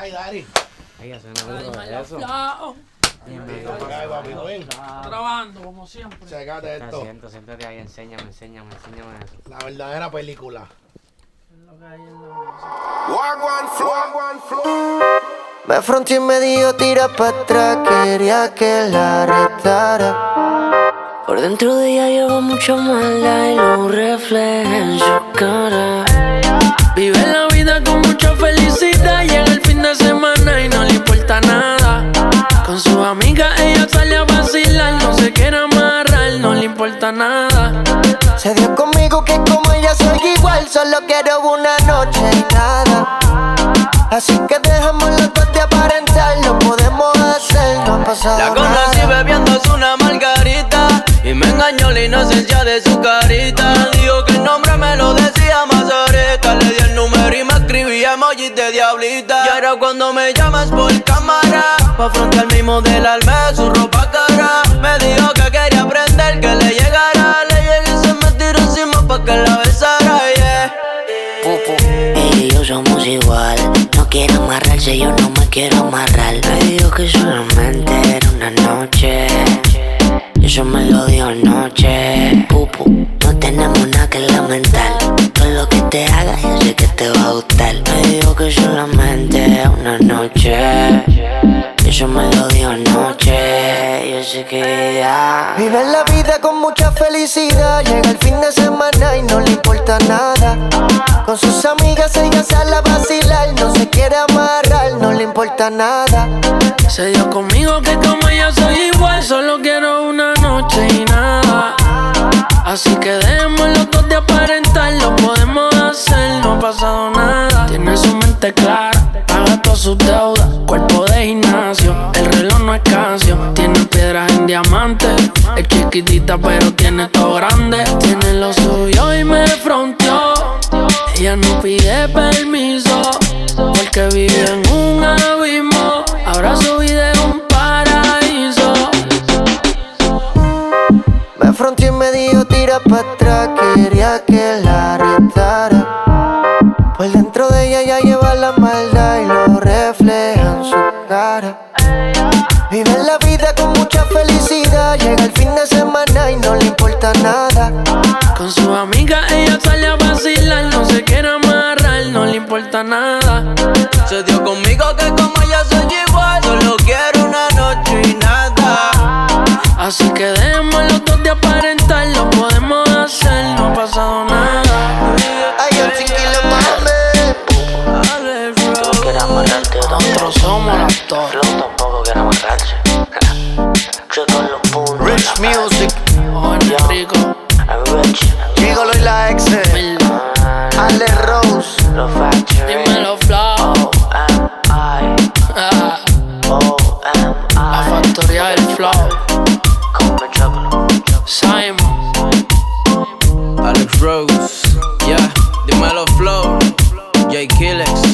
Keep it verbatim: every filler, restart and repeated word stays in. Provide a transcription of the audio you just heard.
Ay, Dari. Ay, hace una bruta de eso. Grabando, como siempre. Checate esto. Siento, siéntate ahí, enséñame, enséñame, enséñame eso. La verdadera película. Es lo que hay en la One, one, flow, one, flow. Me fronteó y me dijo tira pa' atrás, quería que la retara. Por dentro de ella lleva mucha maldad y lo refleja en su cara. Vive la vida con mucha felicidad, llega el fin de semana y no le importa nada. Con sus amigas ella sale a vacilar, no se quiere amarrar, no le importa nada. Se dio conmigo que como ella soy igual, solo quiero una noche y nada. Así que dejamos los dos de aparentar, lo podemos hacer, no ha pasado La conocí nada. bebiéndose una margarita y me engañó la inocencia de su carita. Dijo que el nombre me lo decía más ahorita. Le di el número y me escribía emojis de diablita. Y ahora cuando me llamas por cámara, pa' frontearme y modelarme su ropa cara, me dijo que quería aprender, que le llegara. Le llegué y se me tiró encima pa' que la besara, yeah. Ella y yo somos igual, no quiere amarrarse, yo no me quiero amarrar. Me dijo que solamente era una noche, y eso me lo dijo anoche. Pupu, no tenemos nada que lamentar, todo lo que te haga yo sé que te va a gustar. Me dijo que solamente era una noche, y eso me lo dijo anoche. Yo sé que ya vive la vida con mucha felicidad, llega el fin de semana y no le importa nada. Con sus amigas ella sale a vacilar, no se quiere amarrar, no le importa nada. Se dio conmigo que como ella soy igual, solo quiero una noche y nada. Así que dejemos los dos de aparentar, lo podemos hacer, no ha pasado nada. Tiene su mente clara, paga todas sus deudas, cuerpo de gimnasio, el reloj no es Casio. Tiene piedras en diamante, es chiquitita pero tiene todo grande. Tiene lo suyo y me fronteó, ella no pide permiso, porque vive en un abismo, ahora su vida es un paraíso. Me fronteó y me dijo tira pa' atrás, quería que la retara. Por dentro de ella ya lleva la maldad y lo refleja en su cara. Vive la vida con mucha felicidad, llega el fin de semana y no le importa nada. Con sus amigas ella sale a vacilar, no se quiere amarrar, no le importa nada. Se dio conmigo que como ella soy igual, solo quiero una noche y nada. Así que dejemos los dos de aparentar, lo podemos hacer, no ha pasado nada. Ay, yo chiquilo, mami. Tú quieres amarrarte, Nosotros somos los dos. Flow tampoco quiere amarrarse. Checo los puntos. Rich Music, Joven rico, I'm rich. Gigolo y la ex. mil, Ale Rose, Lo Factory. dímelo flow. O M I, Ah, O M la I. factoría del flow. Come Chocolate. Simon, Alex Rose, yeah, dímelo flow, J Killex.